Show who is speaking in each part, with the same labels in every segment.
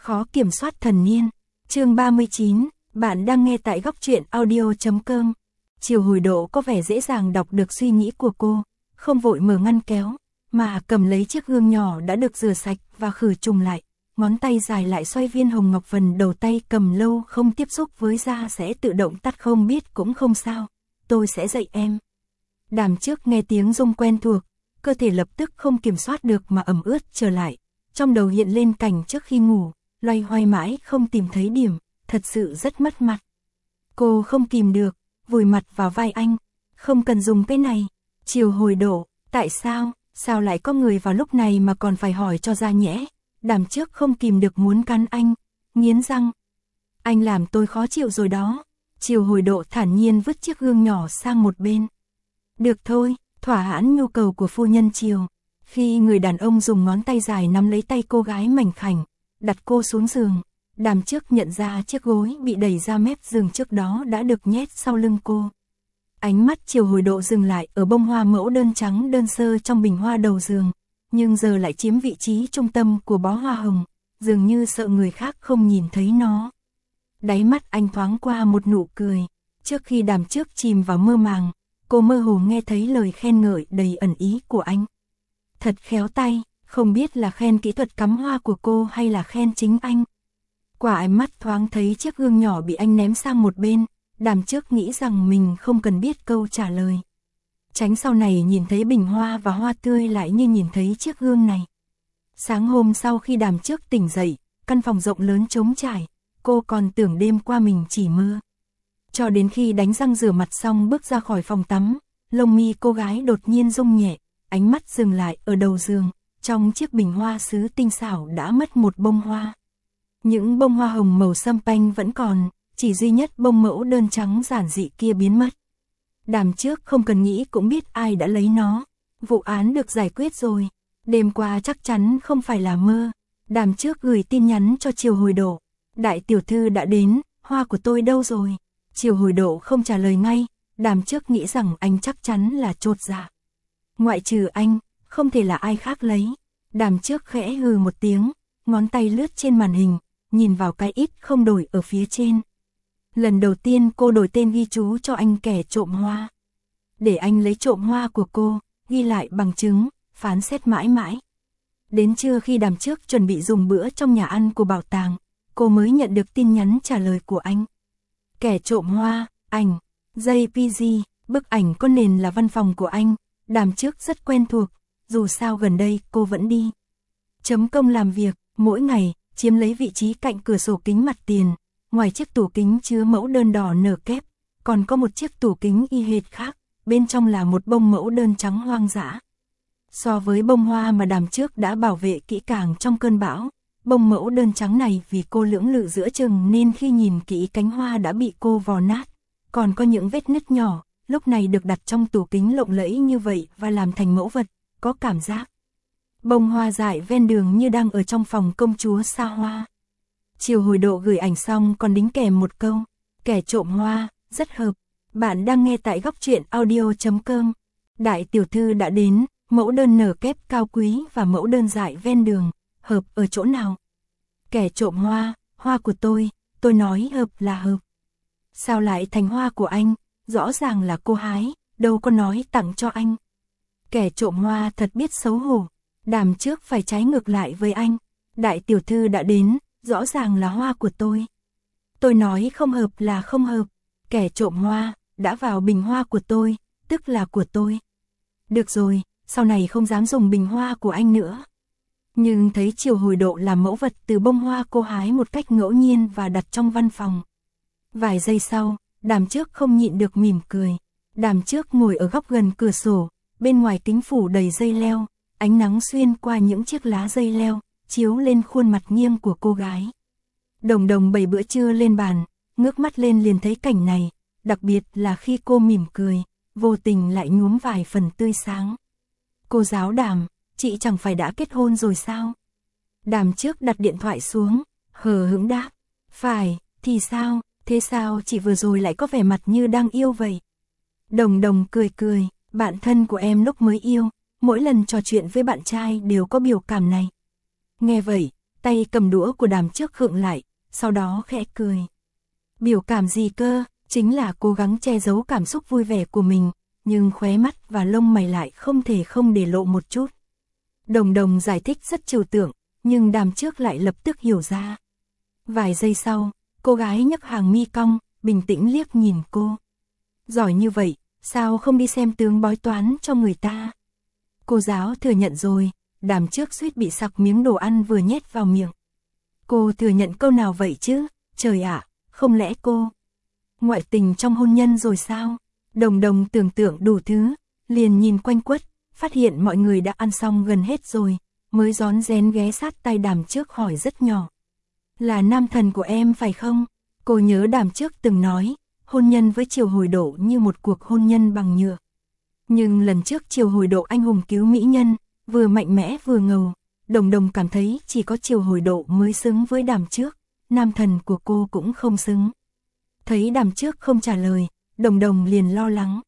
Speaker 1: Khó kiểm soát thần niên. Chương 39, bạn đang nghe tại góc truyện audio.com. Chiều Hồi Độ có vẻ dễ dàng đọc được suy nghĩ của cô, không vội mở ngăn kéo, mà cầm lấy chiếc gương nhỏ đã được rửa sạch và khử trùng lại. Ngón tay dài lại xoay viên hồng ngọc vần, đầu tay cầm lâu không tiếp xúc với da sẽ tự động tắt, không biết cũng không sao, tôi sẽ dạy em. Đàm Trước nghe tiếng rung quen thuộc, cơ thể lập tức không kiểm soát được mà ẩm ướt trở lại. Trong đầu hiện lên cảnh trước khi ngủ, loay hoay mãi không tìm thấy điểm, thật sự rất mất mặt. Cô không kìm được, vùi mặt vào vai anh. Không cần dùng cái này. Chiều Hồi Độ, tại sao, sao lại có người vào lúc này mà còn phải hỏi cho ra nhẽ. Đàm Trước không kìm được muốn cắn anh, nghiến răng. Anh làm tôi khó chịu rồi đó. Chiều Hồi Độ thản nhiên vứt chiếc gương nhỏ sang một bên. Được thôi, thỏa mãn nhu cầu của phu nhân Chiều. Khi người đàn ông dùng ngón tay dài nắm lấy tay cô gái mảnh khảnh, đặt cô xuống giường, Đàm Trước nhận ra chiếc gối bị đẩy ra mép giường trước đó đã được nhét sau lưng cô. Ánh mắt Chiều Hồi Độ dừng lại ở bông hoa mẫu đơn trắng đơn sơ trong bình hoa đầu giường, nhưng giờ lại chiếm vị trí trung tâm của bó hoa hồng, dường như sợ người khác không nhìn thấy nó. Đáy mắt anh thoáng qua một nụ cười. Trước khi Đàm Trước chìm vào mơ màng, cô mơ hồ nghe thấy lời khen ngợi đầy ẩn ý của anh. Thật khéo tay, không biết là khen kỹ thuật cắm hoa của cô hay là khen chính anh. Quả ánh mắt thoáng thấy chiếc gương nhỏ bị anh ném sang một bên, Đàm Trước nghĩ rằng mình không cần biết câu trả lời. Tránh sau này nhìn thấy bình hoa và hoa tươi lại như nhìn thấy chiếc gương này. Sáng hôm sau khi Đàm Trước tỉnh dậy, căn phòng rộng lớn trống trải, cô còn tưởng đêm qua mình chỉ mơ. Cho đến khi đánh răng rửa mặt xong bước ra khỏi phòng tắm, lông mi cô gái đột nhiên rung nhẹ, ánh mắt dừng lại ở đầu giường, trong chiếc bình hoa sứ tinh xảo đã mất một bông hoa. Những bông hoa hồng màu sâm panh vẫn còn, chỉ duy nhất bông mẫu đơn trắng giản dị kia biến mất. Đàm Trước không cần nghĩ cũng biết ai đã lấy nó, vụ án được giải quyết rồi, đêm qua chắc chắn không phải là mơ. Đàm Trước gửi tin nhắn cho Chiều Hồi Độ, đại tiểu thư đã đến, hoa của tôi đâu rồi? Chiều Hồi Độ không trả lời ngay, Đàm Trước nghĩ rằng anh chắc chắn là chột dạ. Ngoại trừ anh, không thể là ai khác lấy. Đàm Trước khẽ hừ một tiếng, ngón tay lướt trên màn hình, nhìn vào cái ít không đổi ở phía trên. Lần đầu tiên cô đổi tên ghi chú cho anh kẻ trộm hoa. Để anh lấy trộm hoa của cô, ghi lại bằng chứng, phán xét mãi mãi. Đến trưa khi Đàm Trước chuẩn bị dùng bữa trong nhà ăn của bảo tàng, cô mới nhận được tin nhắn trả lời của anh. Kẻ trộm hoa, ảnh, JPG, bức ảnh có nền là văn phòng của anh. Đàm Trước rất quen thuộc, dù sao gần đây cô vẫn đi chấm công làm việc, mỗi ngày, chiếm lấy vị trí cạnh cửa sổ kính mặt tiền. Ngoài chiếc tủ kính chứa mẫu đơn đỏ nở kép, còn có một chiếc tủ kính y hệt khác, bên trong là một bông mẫu đơn trắng hoang dã. So với bông hoa mà Đàm Trước đã bảo vệ kỹ càng trong cơn bão, bông mẫu đơn trắng này vì cô lưỡng lự giữa chừng nên khi nhìn kỹ cánh hoa đã bị cô vò nát, còn có những vết nứt nhỏ, lúc này được đặt trong tủ kính lộng lẫy như vậy và làm thành mẫu vật, có cảm giác. Bông hoa dại ven đường như đang ở trong phòng công chúa xa hoa. Chiều Hồi Độ gửi ảnh xong còn đính kèm một câu, kẻ trộm hoa, rất hợp. Bạn đang nghe tại góc truyện audio.com. Đại tiểu thư đã đến, mẫu đơn nở kép cao quý và mẫu đơn dại ven đường, hợp ở chỗ nào? Kẻ trộm hoa, hoa của tôi nói hợp là hợp. Sao lại thành hoa của anh, rõ ràng là cô hái, đâu có nói tặng cho anh. Kẻ trộm hoa thật biết xấu hổ, Đàm Trước phải trái ngược lại với anh. Đại tiểu thư đã đến, rõ ràng là hoa của tôi nói không hợp là không hợp. Kẻ trộm hoa, đã vào bình hoa của tôi, tức là của tôi. Được rồi, sau này không dám dùng bình hoa của anh nữa. Nhưng thấy Chiều Hồi Độ làm mẫu vật từ bông hoa cô hái một cách ngẫu nhiên và đặt trong văn phòng. Vài giây sau, Đàm Trước không nhịn được mỉm cười. Đàm Trước ngồi ở góc gần cửa sổ, bên ngoài kính phủ đầy dây leo, ánh nắng xuyên qua những chiếc lá dây leo, chiếu lên khuôn mặt nghiêng của cô gái. Đồng Đồng bày bữa trưa lên bàn, ngước mắt lên liền thấy cảnh này, đặc biệt là khi cô mỉm cười, vô tình lại nhuốm vài phần tươi sáng. Cô giáo Đàm, chị chẳng phải đã kết hôn rồi sao? Đàm Trước đặt điện thoại xuống, hờ hững đáp, phải, thì sao, thế sao chị vừa rồi lại có vẻ mặt như đang yêu vậy? Đồng Đồng cười cười, bạn thân của em lúc mới yêu, mỗi lần trò chuyện với bạn trai đều có biểu cảm này. Nghe vậy, tay cầm đũa của Đàm Trước khựng lại, sau đó khẽ cười. Biểu cảm gì cơ, chính là cố gắng che giấu cảm xúc vui vẻ của mình, nhưng khóe mắt và lông mày lại không thể không để lộ một chút. Đồng Đồng giải thích rất trừu tượng, nhưng Đàm Trước lại lập tức hiểu ra. Vài giây sau, cô gái nhấc hàng mi cong, bình tĩnh liếc nhìn cô. Giỏi như vậy, sao không đi xem tướng bói toán cho người ta? Cô giáo thừa nhận rồi, Đàm Trước suýt bị sặc miếng đồ ăn vừa nhét vào miệng. Cô thừa nhận câu nào vậy chứ? Trời ạ, không lẽ cô ngoại tình trong hôn nhân rồi sao? Đồng Đồng tưởng tượng đủ thứ, liền nhìn quanh quất, phát hiện mọi người đã ăn xong gần hết rồi, mới rón rén ghé sát tai Đàm Trước hỏi rất nhỏ. Là nam thần của em phải không? Cô nhớ Đàm Trước từng nói, hôn nhân với Triều Hồi Độ như một cuộc hôn nhân bằng nhựa. Nhưng lần trước Triều Hồi Độ anh hùng cứu mỹ nhân, vừa mạnh mẽ vừa ngầu, Đồng Đồng cảm thấy chỉ có Triều Hồi Độ mới xứng với Đàm Trước, nam thần của cô cũng không xứng. Thấy Đàm Trước không trả lời, Đồng Đồng liền lo lắng.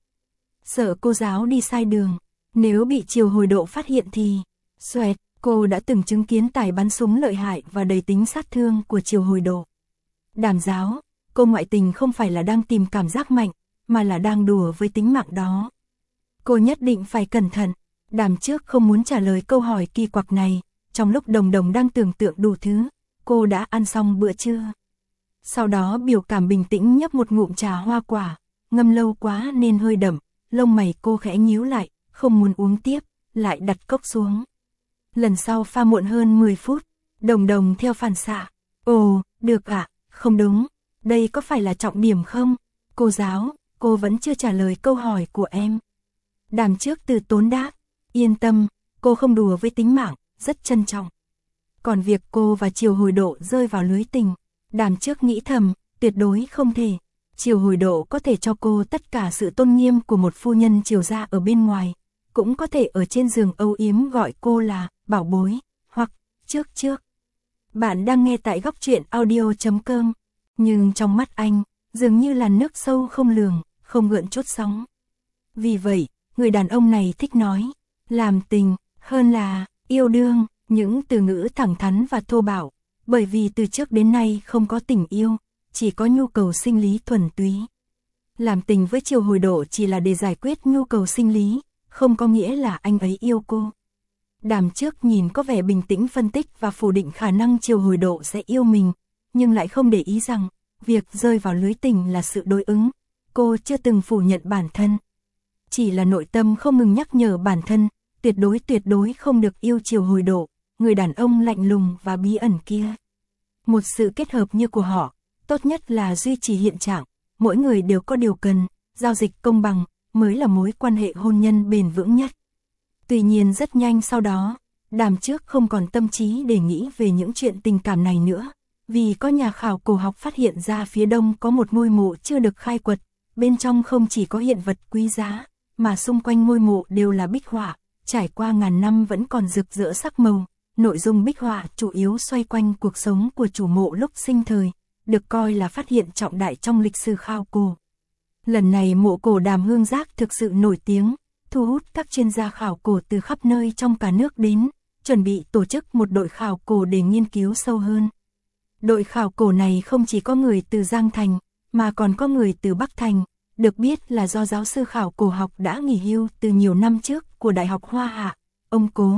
Speaker 1: Sợ cô giáo đi sai đường, nếu bị Triều Hồi Độ phát hiện thì... Xoẹt, cô đã từng chứng kiến tài bắn súng lợi hại và đầy tính sát thương của Triều Hồi Độ. Đàm giáo, cô ngoại tình không phải là đang tìm cảm giác mạnh, mà là đang đùa với tính mạng đó. Cô nhất định phải cẩn thận. Đàm Trước không muốn trả lời câu hỏi kỳ quặc này, trong lúc Đồng Đồng đang tưởng tượng đủ thứ, cô đã ăn xong bữa trưa. Sau đó biểu cảm bình tĩnh nhấp một ngụm trà hoa quả, ngâm lâu quá nên hơi đậm, lông mày cô khẽ nhíu lại, không muốn uống tiếp, lại đặt cốc xuống. Lần sau pha muộn hơn 10 phút, Đồng Đồng theo phản xạ. Ồ, được ạ, không đúng, đây có phải là trọng điểm không? Cô giáo, cô vẫn chưa trả lời câu hỏi của em. Đàm Trước từ tốn đáp, yên tâm, cô không đùa với tính mạng, rất trân trọng. Còn việc cô và Triều Hồi Độ rơi vào lưới tình, Đàm Trước nghĩ thầm, tuyệt đối không thể. Triều Hồi Độ có thể cho cô tất cả sự tôn nghiêm của một phu nhân triều gia ở bên ngoài, cũng có thể ở trên giường âu yếm gọi cô là bảo bối, hoặc trước. Bạn đang nghe tại góc truyện audio.com, nhưng trong mắt anh, dường như là nước sâu không lường, không gợn chút sóng. Vì vậy, người đàn ông này thích nói, làm tình, hơn là yêu đương, những từ ngữ thẳng thắn và thô bạo, bởi vì từ trước đến nay không có tình yêu, chỉ có nhu cầu sinh lý thuần túy. Làm tình với Triều Hồi Độ chỉ là để giải quyết nhu cầu sinh lý, không có nghĩa là anh ấy yêu cô. Đàm Trước nhìn có vẻ bình tĩnh phân tích và phủ định khả năng Triều Hồi Độ sẽ yêu mình, nhưng lại không để ý rằng, việc rơi vào lưới tình là sự đối ứng, cô chưa từng phủ nhận bản thân. Chỉ là nội tâm không ngừng nhắc nhở bản thân, tuyệt đối không được yêu Triều Hồi Độ, người đàn ông lạnh lùng và bí ẩn kia. Một sự kết hợp như của họ, tốt nhất là duy trì hiện trạng, mỗi người đều có điều cần, giao dịch công bằng, mới là mối quan hệ hôn nhân bền vững nhất. Tuy nhiên rất nhanh sau đó, Đàm Trước không còn tâm trí để nghĩ về những chuyện tình cảm này nữa, vì có nhà khảo cổ học phát hiện ra phía đông có một ngôi mộ chưa được khai quật, bên trong không chỉ có hiện vật quý giá, mà xung quanh ngôi mộ đều là bích họa, trải qua ngàn năm vẫn còn rực rỡ sắc màu. Nội dung bích họa chủ yếu xoay quanh cuộc sống của chủ mộ lúc sinh thời, được coi là phát hiện trọng đại trong lịch sử khảo cổ. Lần này mộ cổ Đàm Hương Giác thực sự nổi tiếng, thu hút các chuyên gia khảo cổ từ khắp nơi trong cả nước đến, chuẩn bị tổ chức một đội khảo cổ để nghiên cứu sâu hơn. Đội khảo cổ này không chỉ có người từ Giang Thành, mà còn có người từ Bắc Thành, được biết là do giáo sư khảo cổ học đã nghỉ hưu từ nhiều năm trước của Đại học Hoa Hạ, ông Cố,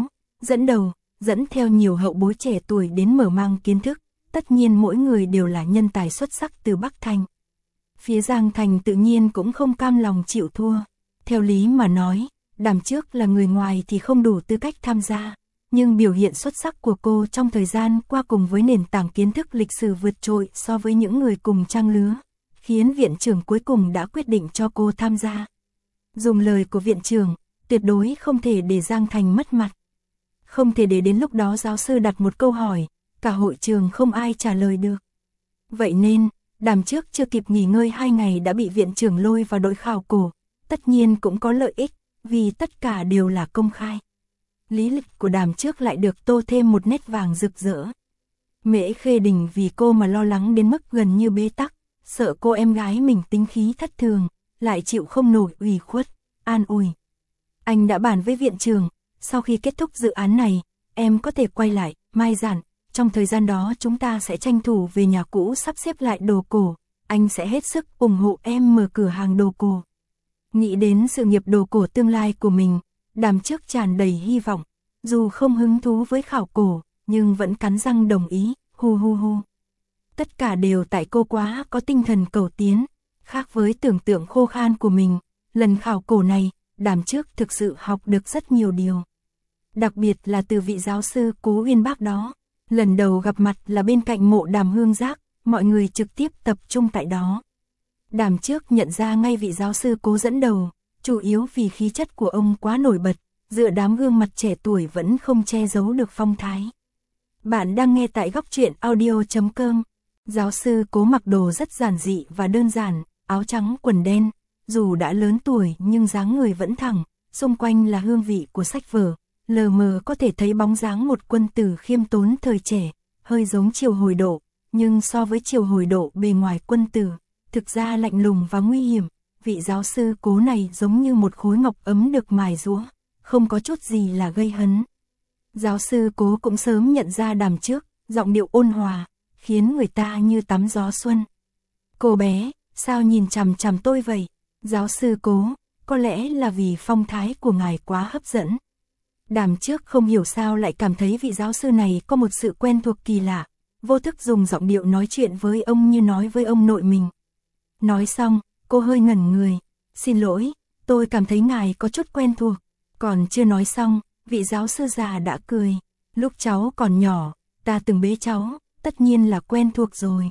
Speaker 1: dẫn theo nhiều hậu bối trẻ tuổi đến mở mang kiến thức, tất nhiên mỗi người đều là nhân tài xuất sắc từ Bắc Thành. Phía Giang Thành tự nhiên cũng không cam lòng chịu thua. Theo lý mà nói, Đàm Trước là người ngoài thì không đủ tư cách tham gia, nhưng biểu hiện xuất sắc của cô trong thời gian qua cùng với nền tảng kiến thức lịch sử vượt trội so với những người cùng trang lứa, khiến viện trưởng cuối cùng đã quyết định cho cô tham gia. Dùng lời của viện trưởng, tuyệt đối không thể để Giang Thành mất mặt. Không thể để đến lúc đó giáo sư đặt một câu hỏi, cả hội trường không ai trả lời được. Vậy nên, Đàm Trước chưa kịp nghỉ ngơi 2 ngày đã bị viện trưởng lôi vào đội khảo cổ, tất nhiên cũng có lợi ích, vì tất cả đều là công khai. Lý lịch của Đàm Trước lại được tô thêm một nét vàng rực rỡ. Mễ Khê Đình vì cô mà lo lắng đến mức gần như bế tắc, sợ cô em gái mình tính khí thất thường, lại chịu không nổi ủy khuất, an ủi. Anh đã bàn với viện trưởng, sau khi kết thúc dự án này, em có thể quay lại, mai giản, trong thời gian đó chúng ta sẽ tranh thủ về nhà cũ sắp xếp lại đồ cổ, anh sẽ hết sức ủng hộ em mở cửa hàng đồ cổ. Nghĩ đến sự nghiệp đồ cổ tương lai của mình, Đàm Trước tràn đầy hy vọng, dù không hứng thú với khảo cổ, nhưng vẫn cắn răng đồng ý, hu hu hu. Tất cả đều tại cô quá có tinh thần cầu tiến, khác với tưởng tượng khô khan của mình, lần khảo cổ này, Đàm Trước thực sự học được rất nhiều điều. Đặc biệt là từ vị giáo sư Cố Uyên Bác đó, lần đầu gặp mặt là bên cạnh mộ Đàm Hương Giác, mọi người trực tiếp tập trung tại đó. Đàm Trước nhận ra ngay vị giáo sư Cố dẫn đầu, chủ yếu vì khí chất của ông quá nổi bật, dựa đám gương mặt trẻ tuổi vẫn không che giấu được phong thái. Bạn đang nghe tại góc truyện audio.com. Giáo sư Cố mặc đồ rất giản dị và đơn giản, áo trắng quần đen, dù đã lớn tuổi nhưng dáng người vẫn thẳng, xung quanh là hương vị của sách vở, lờ mờ có thể thấy bóng dáng một quân tử khiêm tốn thời trẻ, hơi giống Triều Hồi Độ, nhưng so với Triều Hồi Độ bề ngoài quân tử, thực ra lạnh lùng và nguy hiểm. Vị giáo sư Cố này giống như một khối ngọc ấm được mài giũa, không có chút gì là gây hấn. Giáo sư Cố cũng sớm nhận ra Đàm Trước, giọng điệu ôn hòa, khiến người ta như tắm gió xuân. Cô bé, sao nhìn chằm chằm tôi vậy? Giáo sư Cố, có lẽ là vì phong thái của ngài quá hấp dẫn. Đàm Trước không hiểu sao lại cảm thấy vị giáo sư này có một sự quen thuộc kỳ lạ, vô thức dùng giọng điệu nói chuyện với ông như nói với ông nội mình. Nói xong, cô hơi ngẩn người, xin lỗi, tôi cảm thấy ngài có chút quen thuộc. Còn chưa nói xong, vị giáo sư già đã cười, lúc cháu còn nhỏ, ta từng bế cháu, tất nhiên là quen thuộc rồi.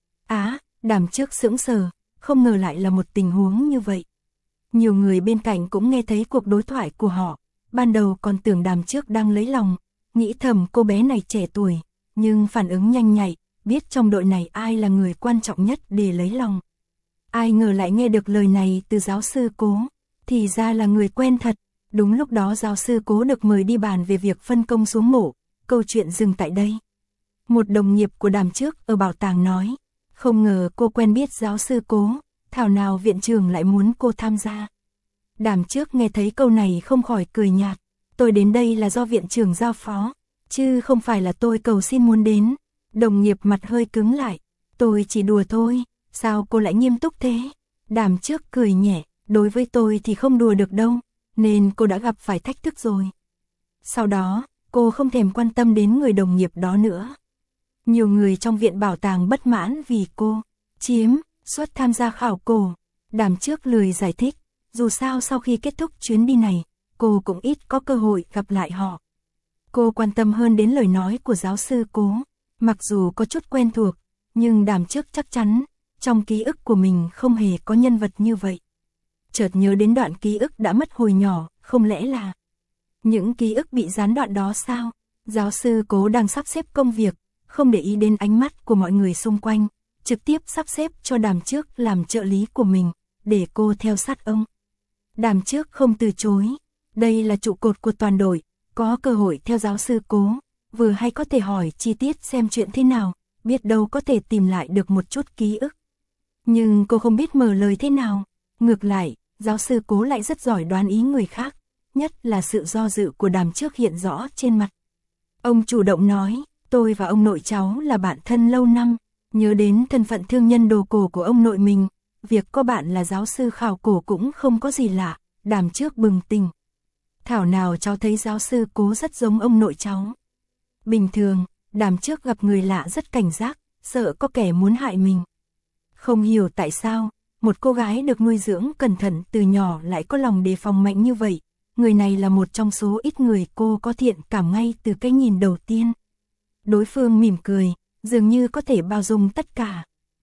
Speaker 1: Đàm Trước sững sờ, không ngờ lại là một tình huống như vậy. Nhiều người bên cạnh cũng nghe thấy cuộc đối thoại của họ, ban đầu còn tưởng Đàm Trước đang lấy lòng, nghĩ thầm cô bé này trẻ tuổi, nhưng phản ứng nhanh nhạy, biết trong đội này ai là người quan trọng nhất để lấy lòng. Ai ngờ lại nghe được lời này từ giáo sư Cố, thì ra là người quen thật. Đúng lúc đó giáo sư Cố được mời đi bàn về việc phân công xuống mộ, câu chuyện dừng tại đây. Một đồng nghiệp của Đàm Trước ở bảo tàng nói, không ngờ cô quen biết giáo sư Cố, thảo nào viện trưởng lại muốn cô tham gia. Đàm Trước nghe thấy câu này không khỏi cười nhạt, tôi đến đây là do viện trưởng giao phó, chứ không phải là tôi cầu xin muốn đến. Đồng nghiệp mặt hơi cứng lại, tôi chỉ đùa thôi, sao cô lại nghiêm túc thế? Đàm Trước cười nhẹ, đối với tôi thì không đùa được đâu, nên cô đã gặp phải thách thức rồi. Sau đó, cô không thèm quan tâm đến người đồng nghiệp đó nữa. Nhiều người trong viện bảo tàng bất mãn vì cô chiếm suất tham gia khảo cổ. Đàm Trước lười giải thích, dù sao sau khi kết thúc chuyến đi này, cô cũng ít có cơ hội gặp lại họ. Cô quan tâm hơn đến lời nói của giáo sư Cố, mặc dù có chút quen thuộc, nhưng Đàm Trước chắc chắn, trong ký ức của mình không hề có nhân vật như vậy. Chợt nhớ đến đoạn ký ức đã mất hồi nhỏ, không lẽ là những ký ức bị gián đoạn đó sao? Giáo sư Cố đang sắp xếp công việc, không để ý đến ánh mắt của mọi người xung quanh, trực tiếp sắp xếp cho Đàm Trước làm trợ lý của mình, để cô theo sát ông. Đàm Trước không từ chối, đây là trụ cột của toàn đội, có cơ hội theo giáo sư Cố, vừa hay có thể hỏi chi tiết xem chuyện thế nào, biết đâu có thể tìm lại được một chút ký ức. Nhưng cô không biết mở lời thế nào. Ngược lại, giáo sư Cố lại rất giỏi đoán ý người khác, nhất là sự do dự của Đàm Trước hiện rõ trên mặt. Ông chủ động nói, tôi và ông nội cháu là bạn thân lâu năm, nhớ đến thân phận thương nhân đồ cổ của ông nội mình, việc có bạn là giáo sư khảo cổ cũng không có gì lạ. Đàm Trước bừng tỉnh. Thảo nào cháu thấy giáo sư Cố rất giống ông nội cháu. Bình thường, Đàm Trước gặp người lạ rất cảnh giác, sợ có kẻ muốn hại mình. Không hiểu tại sao, một cô gái được nuôi dưỡng cẩn thận từ nhỏ lại có lòng đề phòng mạnh như vậy. Người này là một trong số ít người cô có thiện cảm ngay từ cái nhìn đầu tiên. Đối phương mỉm cười, dường như có thể bao dung tất cả.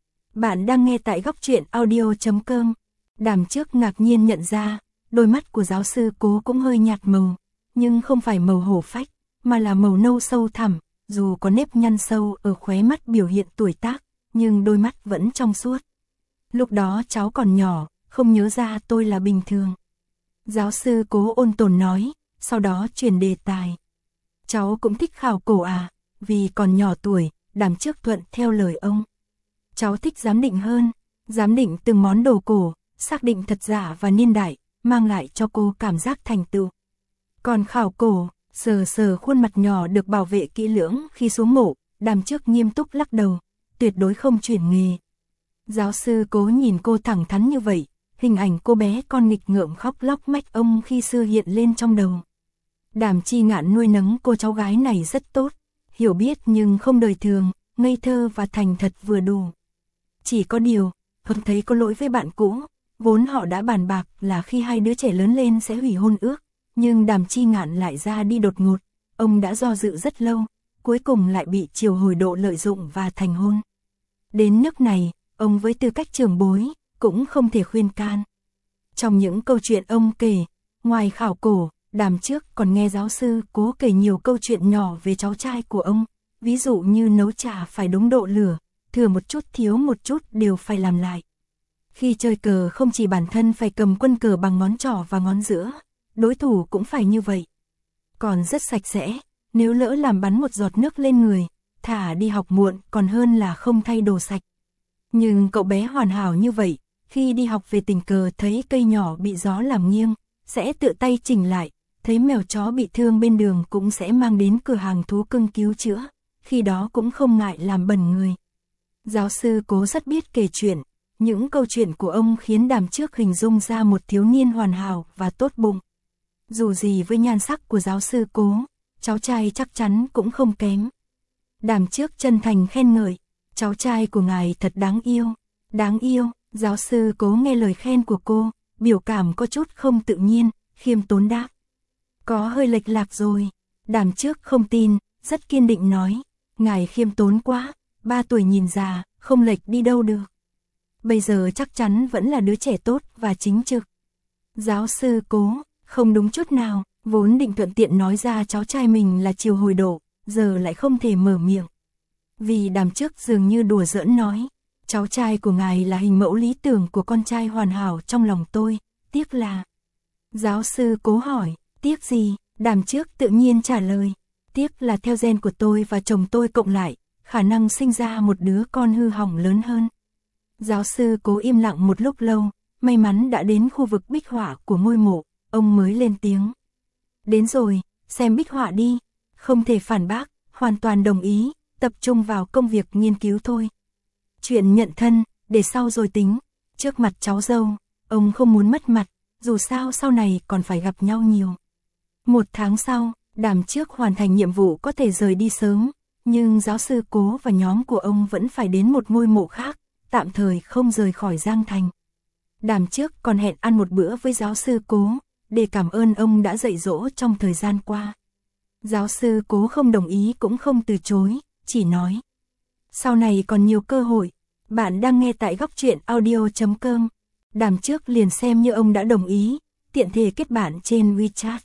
Speaker 1: Bạn đang nghe tại góc truyện audio.com. Đàm Trước ngạc nhiên nhận ra, đôi mắt của giáo sư Cố cũng hơi nhạt màu, nhưng không phải màu hổ phách, mà là màu nâu sâu thẳm, dù có nếp nhăn sâu ở khóe mắt biểu hiện tuổi tác, nhưng đôi mắt vẫn trong suốt. Lúc đó cháu còn nhỏ, không nhớ ra tôi là bình thường. Giáo sư Cố ôn tồn nói, sau đó chuyển đề tài. Cháu cũng thích khảo cổ à? Vì còn nhỏ tuổi, Đàm Trước thuận theo lời ông. Cháu thích giám định hơn, giám định từng món đồ cổ, xác định thật giả và niên đại, mang lại cho cô cảm giác thành tựu. Còn khảo cổ, sờ sờ khuôn mặt nhỏ được bảo vệ kỹ lưỡng khi xuống mộ, Đàm Trước nghiêm túc lắc đầu, tuyệt đối không chuyển nghề. Giáo sư Cố nhìn cô thẳng thắn như vậy, hình ảnh cô bé con nghịch ngợm khóc lóc mách ông khi xưa hiện lên trong đầu. Đàm Chi Ngạn nuôi nấng cô cháu gái này rất tốt, hiểu biết nhưng không đời thường, ngây thơ và thành thật vừa đủ. Chỉ có điều, ông thấy có lỗi với bạn cũ, vốn họ đã bàn bạc là khi hai đứa trẻ lớn lên sẽ hủy hôn ước, nhưng Đàm Chi Ngạn lại ra đi đột ngột, ông đã do dự rất lâu, cuối cùng lại bị Triều Hồi Độ lợi dụng và thành hôn. Đến nước này, ông với tư cách trưởng bối, cũng không thể khuyên can. Trong những câu chuyện ông kể, ngoài khảo cổ, Đàm Trước còn nghe giáo sư Cố kể nhiều câu chuyện nhỏ về cháu trai của ông, ví dụ như nấu trà phải đúng độ lửa, thừa một chút thiếu một chút đều phải làm lại. Khi chơi cờ không chỉ bản thân phải cầm quân cờ bằng ngón trỏ và ngón giữa, đối thủ cũng phải như vậy. Còn rất sạch sẽ, nếu lỡ làm bắn một giọt nước lên người, thả đi học muộn còn hơn là không thay đồ sạch. Nhưng cậu bé hoàn hảo như vậy, khi đi học về tình cờ thấy cây nhỏ bị gió làm nghiêng, sẽ tự tay chỉnh lại, thấy mèo chó bị thương bên đường cũng sẽ mang đến cửa hàng thú cưng cứu chữa, khi đó cũng không ngại làm bẩn người. Giáo sư Cố rất biết kể chuyện, những câu chuyện của ông khiến Đàm Trước hình dung ra một thiếu niên hoàn hảo và tốt bụng. Dù gì với nhan sắc của giáo sư Cố, cháu trai chắc chắn cũng không kém. Đàm Trước chân thành khen ngợi, cháu trai của ngài thật đáng yêu. Đáng yêu, giáo sư Cố nghe lời khen của cô, biểu cảm có chút không tự nhiên, khiêm tốn đáp. Có hơi lệch lạc rồi. Đàm Trước không tin, rất kiên định nói, ngài khiêm tốn quá, 3 tuổi nhìn già, không lệch đi đâu được. Bây giờ chắc chắn vẫn là đứa trẻ tốt và chính trực. Giáo sư Cố, không đúng chút nào, vốn định thuận tiện nói ra cháu trai mình là Triều Hồi Độ, giờ lại không thể mở miệng. Vì Đàm Trước dường như đùa giỡn nói, cháu trai của ngài là hình mẫu lý tưởng của con trai hoàn hảo trong lòng tôi, tiếc là... Giáo sư Cố hỏi, tiếc gì? Đàm Trước tự nhiên trả lời, tiếc là theo gen của tôi và chồng tôi cộng lại, khả năng sinh ra một đứa con hư hỏng lớn hơn. Giáo sư Cố im lặng một lúc lâu, may mắn đã đến khu vực bích họa của ngôi mộ, ông mới lên tiếng. Đến rồi, xem bích họa đi. Không thể phản bác, hoàn toàn đồng ý, tập trung vào công việc nghiên cứu thôi. Chuyện nhận thân, để sau rồi tính, trước mặt cháu dâu, ông không muốn mất mặt, dù sao sau này còn phải gặp nhau nhiều. 1 tháng sau, Đàm Trước hoàn thành nhiệm vụ có thể rời đi sớm, nhưng giáo sư Cố và nhóm của ông vẫn phải đến một ngôi mộ khác, tạm thời không rời khỏi Giang Thành. Đàm Trước còn hẹn ăn một bữa với giáo sư Cố, để cảm ơn ông đã dạy dỗ trong thời gian qua. Giáo sư Cố không đồng ý cũng không từ chối, chỉ nói. Sau này còn nhiều cơ hội, bạn đang nghe tại góc truyện audio.com. Đàm Trước liền xem như ông đã đồng ý, tiện thể kết bạn trên WeChat.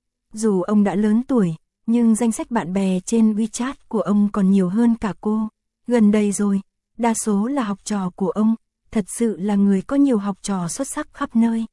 Speaker 1: Dù ông đã lớn tuổi, nhưng danh sách bạn bè trên WeChat của ông còn nhiều hơn cả cô. Gần đây rồi, đa số là học trò của ông, thật sự là người có nhiều học trò xuất sắc khắp nơi.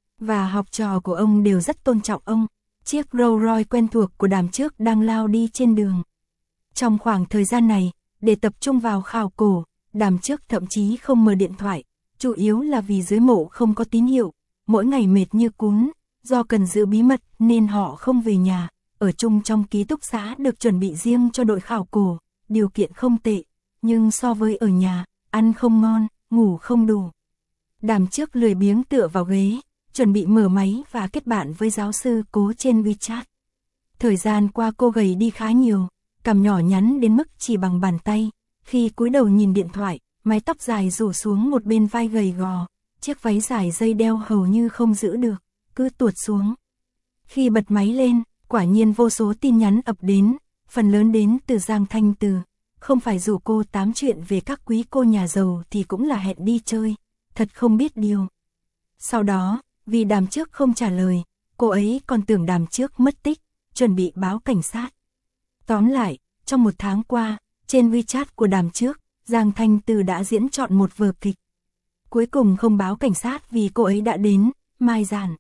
Speaker 1: Và học trò của ông đều rất tôn trọng ông. Chiếc Rolls Royce quen thuộc của Đàm Trước đang lao đi trên đường. Trong khoảng thời gian này, để tập trung vào khảo cổ, Đàm Trước thậm chí không mở điện thoại, chủ yếu là vì dưới mộ không có tín hiệu, mỗi ngày mệt như cún, do cần giữ bí mật nên họ không về nhà, ở chung trong ký túc xá được chuẩn bị riêng cho đội khảo cổ, điều kiện không tệ, nhưng so với ở nhà, ăn không ngon, ngủ không đủ. Đàm Trước lười biếng tựa vào ghế, chuẩn bị mở máy và kết bạn với giáo sư Cố trên WeChat. Thời gian qua cô gầy đi khá nhiều, cằm nhỏ nhắn đến mức chỉ bằng bàn tay, khi cúi đầu nhìn điện thoại, mái tóc dài rủ xuống một bên vai gầy gò, chiếc váy dài dây đeo hầu như không giữ được, cứ tuột xuống. Khi bật máy lên, quả nhiên vô số tin nhắn ập đến, phần lớn đến từ Giang Thanh Từ, không phải rủ cô tám chuyện về các quý cô nhà giàu thì cũng là hẹn đi chơi, thật không biết điều. Sau đó, vì Đàm Trước không trả lời, cô ấy còn tưởng Đàm Trước mất tích, chuẩn bị báo cảnh sát. Tóm lại, trong 1 tháng qua, trên WeChat của Đàm Trước, Giang Thanh Từ đã diễn trọn một vở kịch. Cuối cùng không báo cảnh sát vì cô ấy đã đến, Mai Giản.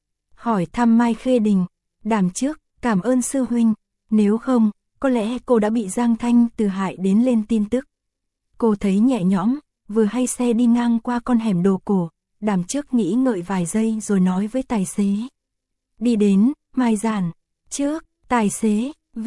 Speaker 1: Hỏi thăm Mai Khê Đình, Đàm Trước, cảm ơn sư huynh, nếu không, có lẽ cô đã bị Giang Thanh Từ hại đến lên tin tức. Cô thấy nhẹ nhõm, vừa hay xe đi ngang qua con hẻm đồ cổ, Đàm Trước nghĩ ngợi vài giây rồi nói với tài xế. Đi đến, Mai Giản, trước, tài xế, vâng,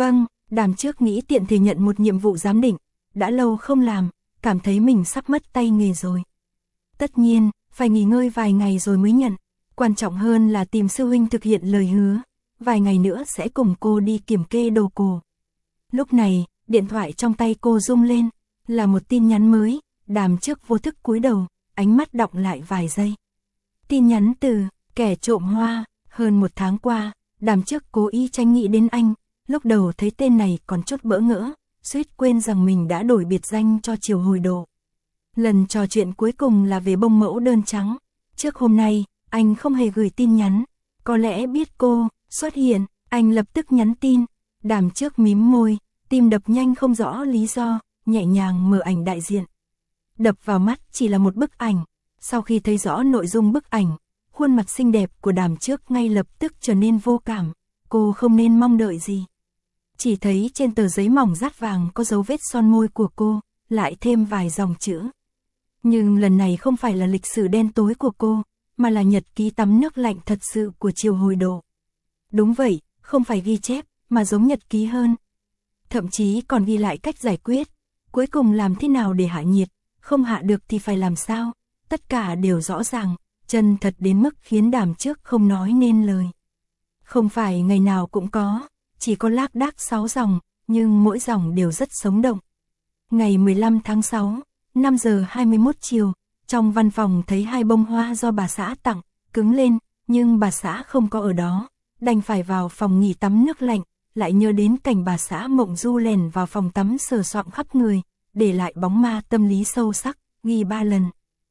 Speaker 1: Đàm trước nghĩ tiện thể nhận một nhiệm vụ giám định, đã lâu không làm, cảm thấy mình sắp mất tay nghề rồi. Tất nhiên, phải nghỉ ngơi vài ngày rồi mới nhận, quan trọng hơn là tìm sư huynh thực hiện lời hứa, vài ngày nữa sẽ cùng cô đi kiểm kê đồ cổ. Lúc này, điện thoại trong tay cô rung lên, là một tin nhắn mới, Đàm trước vô thức cúi đầu, ánh mắt đọng lại vài giây. Tin nhắn từ kẻ trộm hoa, hơn 1 tháng qua, Đàm trước cố ý tránh nghĩ đến anh, lúc đầu thấy tên này còn chút bỡ ngỡ, suýt quên rằng mình đã đổi biệt danh cho Triều Hồi Độ. Lần trò chuyện cuối cùng là về bông mẫu đơn trắng, trước hôm nay, anh không hề gửi tin nhắn, có lẽ biết cô xuất hiện, anh lập tức nhắn tin, Đàm trước mím môi, tim đập nhanh không rõ lý do, nhẹ nhàng mở ảnh đại diện. Đập vào mắt chỉ là một bức ảnh, sau khi thấy rõ nội dung bức ảnh, khuôn mặt xinh đẹp của Đàm trước ngay lập tức trở nên vô cảm, cô không nên mong đợi gì. Chỉ thấy trên tờ giấy mỏng dát vàng có dấu vết son môi của cô, lại thêm vài dòng chữ. Nhưng lần này không phải là lịch sử đen tối của cô, mà là nhật ký tắm nước lạnh thật sự của Triều Hồi Độ. Đúng vậy, không phải ghi chép, mà giống nhật ký hơn. Thậm chí còn ghi lại cách giải quyết, cuối cùng làm thế nào để hạ nhiệt, không hạ được thì phải làm sao, tất cả đều rõ ràng, chân thật đến mức khiến Đàm trước không nói nên lời. Không phải ngày nào cũng có, chỉ có lác đác 6 dòng, nhưng mỗi dòng đều rất sống động. Ngày 15 tháng 6, 5 giờ 21 chiều, trong văn phòng thấy 2 bông hoa do bà xã tặng, cứng lên, nhưng bà xã không có ở đó, đành phải vào phòng nghỉ tắm nước lạnh, lại nhớ đến cảnh bà xã mộng du lèn vào phòng tắm sờ soạng khắp người, để lại bóng ma tâm lý sâu sắc, ghi 3 lần.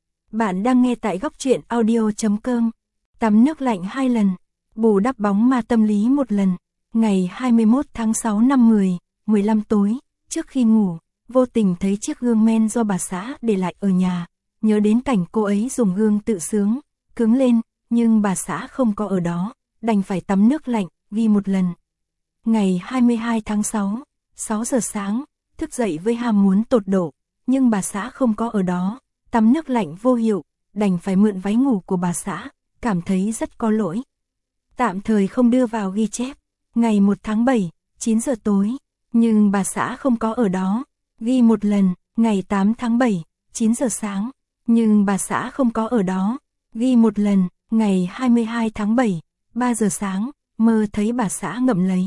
Speaker 1: Bạn đang nghe tại góc truyện audio.com, tắm nước lạnh 2 lần, bù đắp bóng ma tâm lý 1 lần. Ngày 21 tháng 6 năm 15 tối, trước khi ngủ, vô tình thấy chiếc gương men do bà xã để lại ở nhà, nhớ đến cảnh cô ấy dùng gương tự sướng, cứng lên, nhưng bà xã không có ở đó, đành phải tắm nước lạnh, ghi 1 lần. Ngày 22 tháng 6, 6 giờ sáng, thức dậy với ham muốn tột độ, nhưng bà xã không có ở đó, tắm nước lạnh vô hiệu, đành phải mượn váy ngủ của bà xã, cảm thấy rất có lỗi. Tạm thời không đưa vào ghi chép. Ngày 1 tháng 7, 9 giờ tối, nhưng bà xã không có ở đó, ghi 1 lần. Ngày 8 tháng 7, 9 giờ sáng, nhưng bà xã không có ở đó, ghi 1 lần. Ngày 22 tháng 7, 3 giờ sáng, mơ thấy bà xã ngậm lấy.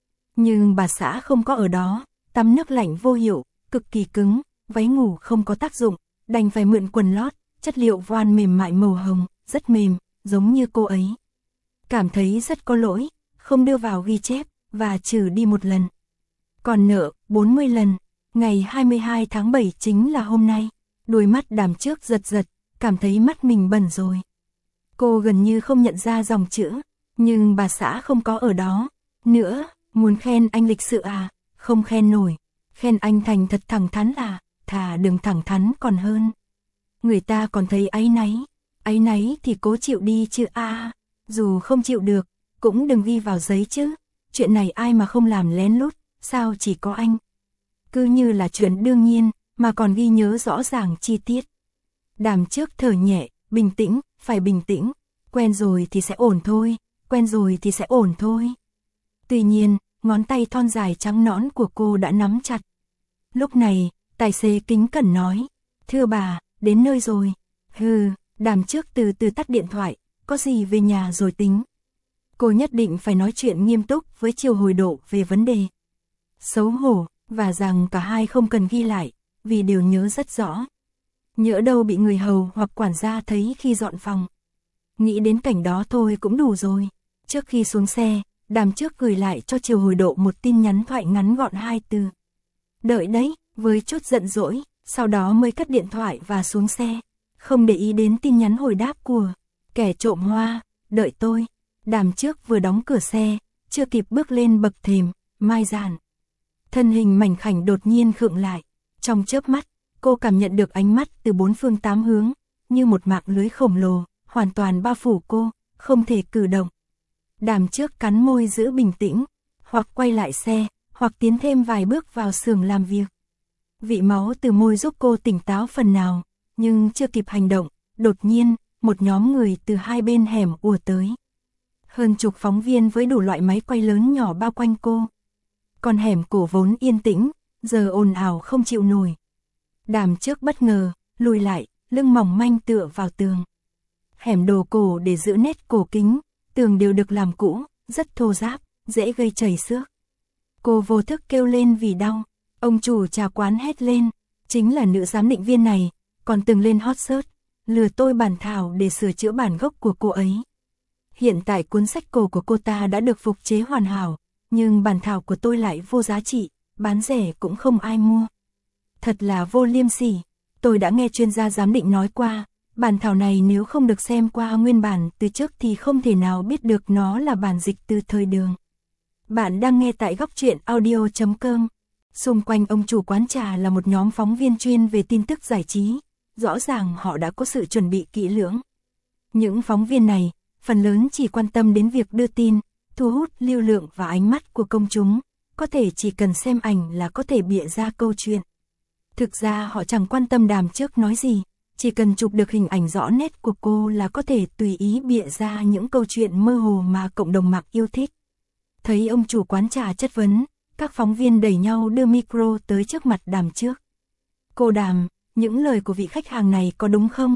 Speaker 1: Nhưng bà xã không có ở đó, tắm nước lạnh vô hiệu, cực kỳ cứng, váy ngủ không có tác dụng, đành phải mượn quần lót, chất liệu voan mềm mại màu hồng, rất mềm, giống như cô ấy. Cảm thấy rất có lỗi, không đưa vào ghi chép, và trừ đi 1 lần. Còn nợ, 40 lần. Ngày 22 tháng 7 chính là hôm nay, đôi mắt Đàm trước giật giật, cảm thấy mắt mình bẩn rồi. Cô gần như không nhận ra dòng chữ, nhưng bà xã không có ở đó. Nữa, muốn khen anh lịch sự à, không khen nổi. Khen anh thành thật thẳng thắn à, thà đừng thẳng thắn còn hơn. Người ta còn thấy áy náy thì cố chịu đi chứ a. Dù không chịu được, cũng đừng ghi vào giấy chứ. Chuyện này ai mà không làm lén lút, sao chỉ có anh. Cứ như là chuyện đương nhiên, mà còn ghi nhớ rõ ràng chi tiết. Đàm trước thở nhẹ, bình tĩnh, phải bình tĩnh. Quen rồi thì sẽ ổn thôi, quen rồi thì sẽ ổn thôi. Tuy nhiên, ngón tay thon dài trắng nõn của cô đã nắm chặt. Lúc này, tài xế kính cẩn nói, thưa bà, đến nơi rồi. Hừ, Đàm trước từ từ tắt điện thoại, có gì về nhà rồi tính. Cô nhất định phải nói chuyện nghiêm túc với Triều Hồi Độ về vấn đề. Xấu hổ, và rằng cả hai không cần ghi lại, vì đều nhớ rất rõ. Nhỡ đâu bị người hầu hoặc quản gia thấy khi dọn phòng. Nghĩ đến cảnh đó thôi cũng đủ rồi. Trước khi xuống xe, Đàm trước gửi lại cho Triều Hồi Độ một tin nhắn thoại ngắn gọn 2 từ. Đợi đấy, với chút giận dỗi, sau đó mới cất điện thoại và xuống xe. Không để ý đến tin nhắn hồi đáp của kẻ trộm hoa, đợi tôi. Đàm trước vừa đóng cửa xe, chưa kịp bước lên bậc thềm, mai dàn. Thân hình mảnh khảnh đột nhiên khựng lại. Trong chớp mắt, cô cảm nhận được ánh mắt từ 4 phương 8 hướng, như một mạng lưới khổng lồ, hoàn toàn bao phủ cô, không thể cử động. Đàm trước cắn môi giữ bình tĩnh, hoặc quay lại xe, hoặc tiến thêm vài bước vào xưởng làm việc. Vị máu từ môi giúp cô tỉnh táo phần nào, nhưng chưa kịp hành động, đột nhiên, một nhóm người từ hai bên hẻm ùa tới. Hơn chục phóng viên với đủ loại máy quay lớn nhỏ bao quanh cô. Con hẻm cổ vốn yên tĩnh, giờ ồn ào không chịu nổi. Đàm trước bất ngờ, lùi lại, lưng mỏng manh tựa vào tường. Hẻm đồ cổ để giữ nét cổ kính, tường đều được làm cũ, rất thô ráp, dễ gây chảy xước. Cô vô thức kêu lên vì đau. Ông chủ trà quán hét lên, chính là nữ giám định viên này, còn từng lên hot search, lừa tôi bản thảo để sửa chữa bản gốc của cô ấy. Hiện tại cuốn sách cổ của cô ta đã được phục chế hoàn hảo, nhưng bản thảo của tôi lại vô giá trị, bán rẻ cũng không ai mua. Thật là vô liêm sỉ. Tôi đã nghe chuyên gia giám định nói qua, bản thảo này nếu không được xem qua nguyên bản từ trước thì không thể nào biết được nó là bản dịch từ thời Đường. Bạn đang nghe tại góc truyện audio.com. Xung quanh ông chủ quán trà là một nhóm phóng viên chuyên về tin tức giải trí, rõ ràng họ đã có sự chuẩn bị kỹ lưỡng. Những phóng viên này, phần lớn chỉ quan tâm đến việc đưa tin, thu hút lưu lượng và ánh mắt của công chúng, có thể chỉ cần xem ảnh là có thể bịa ra câu chuyện. Thực ra họ chẳng quan tâm Đàm trước nói gì, chỉ cần chụp được hình ảnh rõ nét của cô là có thể tùy ý bịa ra những câu chuyện mơ hồ mà cộng đồng mạng yêu thích. Thấy ông chủ quán trà chất vấn, các phóng viên đẩy nhau đưa micro tới trước mặt Đàm trước. Cô Đàm, những lời của vị khách hàng này có đúng không?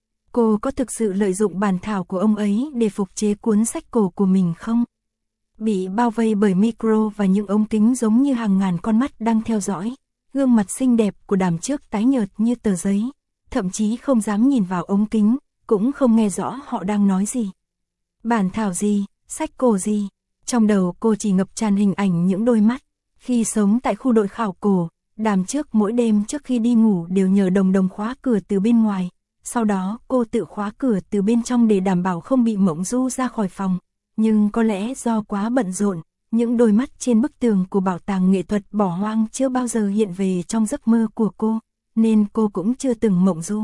Speaker 1: Cô có thực sự lợi dụng bản thảo của ông ấy để phục chế cuốn sách cổ của mình không? Bị bao vây bởi micro và những ống kính giống như hàng ngàn con mắt đang theo dõi, gương mặt xinh đẹp của Đàm trước tái nhợt như tờ giấy, thậm chí không dám nhìn vào ống kính, cũng không nghe rõ họ đang nói gì. Bản thảo gì, sách cổ gì? Trong đầu cô chỉ ngập tràn hình ảnh những đôi mắt. Khi sống tại khu đội khảo cổ, Đàm trước mỗi đêm trước khi đi ngủ đều nhờ đồng đồng khóa cửa từ bên ngoài. Sau đó cô tự khóa cửa từ bên trong để đảm bảo không bị Mộng Du ra khỏi phòng. Nhưng có lẽ do quá bận rộn, những đôi mắt trên bức tường của bảo tàng nghệ thuật bỏ hoang chưa bao giờ hiện về trong giấc mơ của cô, nên cô cũng chưa từng mộng du.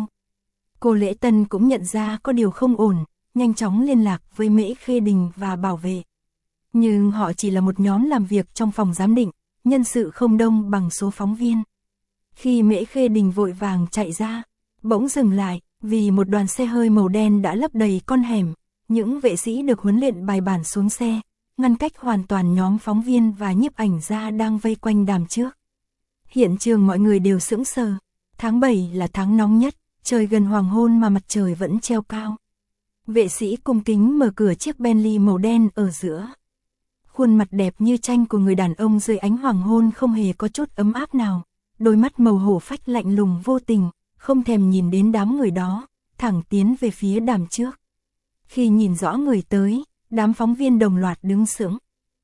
Speaker 1: Cô Lễ Tân cũng nhận ra có điều không ổn, nhanh chóng liên lạc với Mễ Khê Đình và bảo vệ. Nhưng họ chỉ là một nhóm làm việc trong phòng giám định, nhân sự không đông bằng số phóng viên. Khi Mễ Khê Đình vội vàng chạy ra, bỗng dừng lại, vì một đoàn xe hơi màu đen đã lấp đầy con hẻm. Những vệ sĩ được huấn luyện bài bản xuống xe, ngăn cách hoàn toàn nhóm phóng viên và nhiếp ảnh gia đang vây quanh Đàm trước. Hiện trường mọi người đều sững sờ. Tháng 7 là tháng nóng nhất, trời gần hoàng hôn mà mặt trời vẫn treo cao. Vệ sĩ cung kính mở cửa chiếc Bentley màu đen ở giữa. Khuôn mặt đẹp như tranh của người đàn ông dưới ánh hoàng hôn không hề có chút ấm áp nào. Đôi mắt màu hổ phách lạnh lùng vô tình, không thèm nhìn đến đám người đó, thẳng tiến về phía Đàm trước. Khi nhìn rõ người tới, đám phóng viên đồng loạt đứng sững.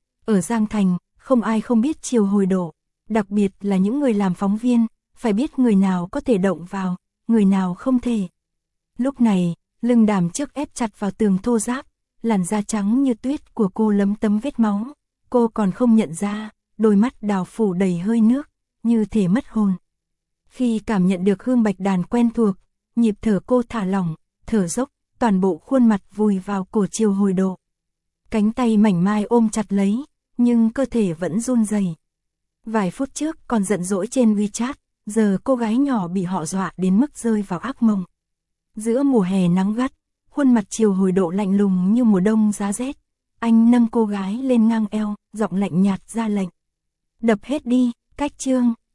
Speaker 1: Ở Giang Thành, không ai không biết chiều hồi độ, đặc biệt là những người làm phóng viên, phải biết người nào có thể động vào, người nào không thể. Lúc này, lưng Đàm trước ép chặt vào tường thô ráp, làn da trắng như tuyết của cô lấm tấm vết máu. Cô còn không nhận ra, đôi mắt đào phủ đầy hơi nước, như thể mất hồn. Khi cảm nhận được hương bạch đàn quen thuộc, nhịp thở cô thả lỏng, thở dốc, toàn bộ khuôn mặt vùi vào cổ chiều hồi độ. Cánh tay mảnh mai ôm chặt lấy, nhưng cơ thể vẫn run rẩy. Vài phút trước còn giận dỗi trên WeChat, giờ cô gái nhỏ bị họ dọa đến mức rơi vào ác mộng. Giữa mùa hè nắng gắt, khuôn mặt chiều hồi độ lạnh lùng như mùa đông giá rét. Anh nâng cô gái lên ngang eo, giọng lạnh nhạt ra lệnh. Đập hết đi, cách chương.